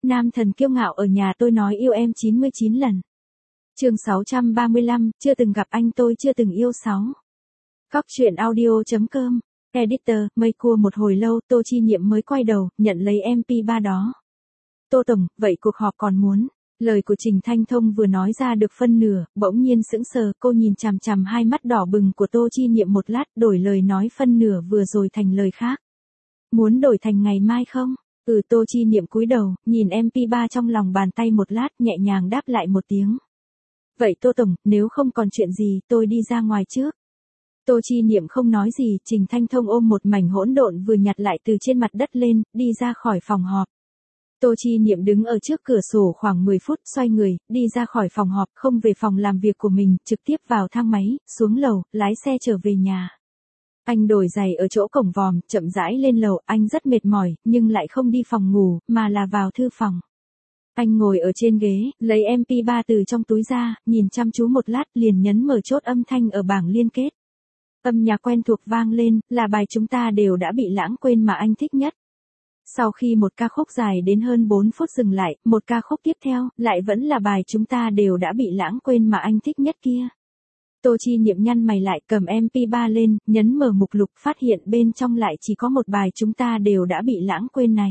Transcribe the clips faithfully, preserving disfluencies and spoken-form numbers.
Nam thần kiêu ngạo ở nhà tôi nói yêu em chín mươi chín lần. Chương sáu trăm ba mươi lăm, chưa từng gặp anh tôi chưa từng yêu sáu. Góc truyện audio.com. Editor, mây cua một hồi lâu, Tô Chi Nhiệm mới quay đầu, nhận lấy em pê ba đó. Tô Tổng, vậy cuộc họp còn muốn. Lời của Trình Thanh Thông vừa nói ra được phân nửa, bỗng nhiên sững sờ, cô nhìn chằm chằm hai mắt đỏ bừng của Tô Chi Nhiệm một lát, đổi lời nói phân nửa vừa rồi thành lời khác. Muốn đổi thành ngày mai không? Ừ, Tô Chi Nhiệm cúi đầu, nhìn em pê ba trong lòng bàn tay một lát, nhẹ nhàng đáp lại một tiếng. Vậy Tô Tổng, nếu không còn chuyện gì, tôi đi ra ngoài trước. Tô Chi Nhiệm không nói gì, Trình Thanh Thông ôm một mảnh hỗn độn vừa nhặt lại từ trên mặt đất lên, đi ra khỏi phòng họp. Tô Chi Nhiệm đứng ở trước cửa sổ khoảng mười phút, xoay người, đi ra khỏi phòng họp, không về phòng làm việc của mình, trực tiếp vào thang máy, xuống lầu, lái xe trở về nhà. Anh đổi giày ở chỗ cổng vòm, chậm rãi lên lầu, anh rất mệt mỏi, nhưng lại không đi phòng ngủ, mà là vào thư phòng. Anh ngồi ở trên ghế, lấy em pê ba từ trong túi ra, nhìn chăm chú một lát, liền nhấn mở chốt âm thanh ở bảng liên kết. Âm nhạc quen thuộc vang lên, là bài Chúng Ta Đều Đã Bị Lãng Quên mà anh thích nhất. Sau khi một ca khúc dài đến hơn bốn phút dừng lại, một ca khúc tiếp theo, lại vẫn là bài Chúng Ta Đều Đã Bị Lãng Quên mà anh thích nhất kia. Tô Chi Nhiệm nhăn mày lại, cầm em pê ba lên, nhấn mở mục lục, phát hiện bên trong lại chỉ có một bài Chúng Ta Đều Đã Bị Lãng Quên này.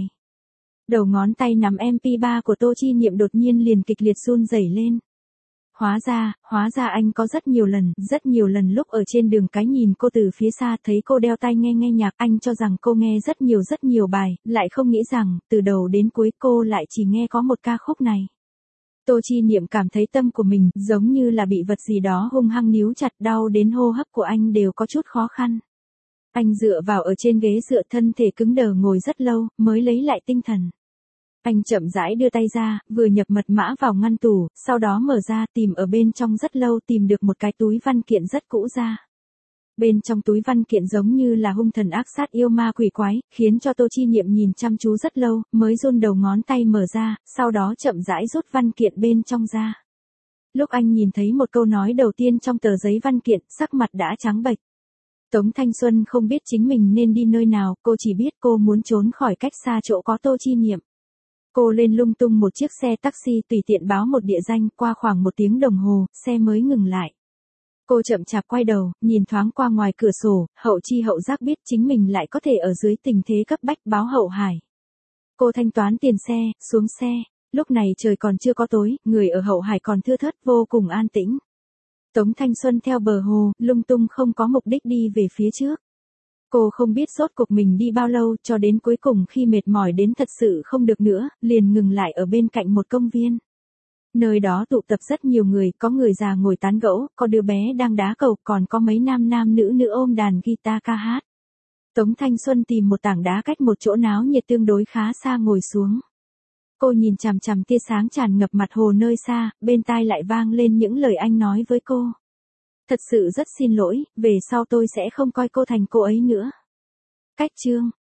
Đầu ngón tay nắm em pê ba của Tô Chi Nhiệm đột nhiên liền kịch liệt run rẩy lên. Hóa ra, hóa ra anh có rất nhiều lần, rất nhiều lần lúc ở trên đường cái nhìn cô từ phía xa thấy cô đeo tai nghe nghe nhạc, anh cho rằng cô nghe rất nhiều rất nhiều bài, lại không nghĩ rằng, từ đầu đến cuối cô lại chỉ nghe có một ca khúc này. Tô Chi Nhiệm cảm thấy tâm của mình, giống như là bị vật gì đó hung hăng níu chặt, đau đến hô hấp của anh đều có chút khó khăn. Anh dựa vào ở trên ghế dựa, thân thể cứng đờ ngồi rất lâu, mới lấy lại tinh thần. Anh chậm rãi đưa tay ra, vừa nhập mật mã vào ngăn tủ, sau đó mở ra, tìm ở bên trong rất lâu, tìm được một cái túi văn kiện rất cũ ra. Bên trong túi văn kiện giống như là hung thần ác sát yêu ma quỷ quái, khiến cho Tô Chi Nhiệm nhìn chăm chú rất lâu, mới run đầu ngón tay mở ra, sau đó chậm rãi rút văn kiện bên trong ra. Lúc anh nhìn thấy một câu nói đầu tiên trong tờ giấy văn kiện, sắc mặt đã trắng bệch. Tống Thanh Xuân không biết chính mình nên đi nơi nào, cô chỉ biết cô muốn trốn khỏi cách xa chỗ có Tô Chi Nhiệm. Cô lên lung tung một chiếc xe taxi, tùy tiện báo một địa danh, qua khoảng một tiếng đồng hồ, xe mới ngừng lại. Cô chậm chạp quay đầu, nhìn thoáng qua ngoài cửa sổ, hậu chi hậu giác biết chính mình lại có thể ở dưới tình thế cấp bách báo Hậu Hải. Cô thanh toán tiền xe, xuống xe, lúc này trời còn chưa có tối, người ở Hậu Hải còn thưa thớt, vô cùng an tĩnh. Tống Thanh Xuân theo bờ hồ, lung tung không có mục đích đi về phía trước. Cô không biết rốt cuộc mình đi bao lâu, cho đến cuối cùng khi mệt mỏi đến thật sự không được nữa, liền ngừng lại ở bên cạnh một công viên. Nơi đó tụ tập rất nhiều người, có người già ngồi tán gẫu, có đứa bé đang đá cầu, còn có mấy nam nam nữ nữ ôm đàn guitar ca hát. Tống Thanh Xuân tìm một tảng đá cách một chỗ náo nhiệt tương đối khá xa ngồi xuống. Cô nhìn chằm chằm tia sáng tràn ngập mặt hồ nơi xa, bên tai lại vang lên những lời anh nói với cô. Thật sự rất xin lỗi, về sau tôi sẽ không coi cô thành cô ấy nữa. Cách chương.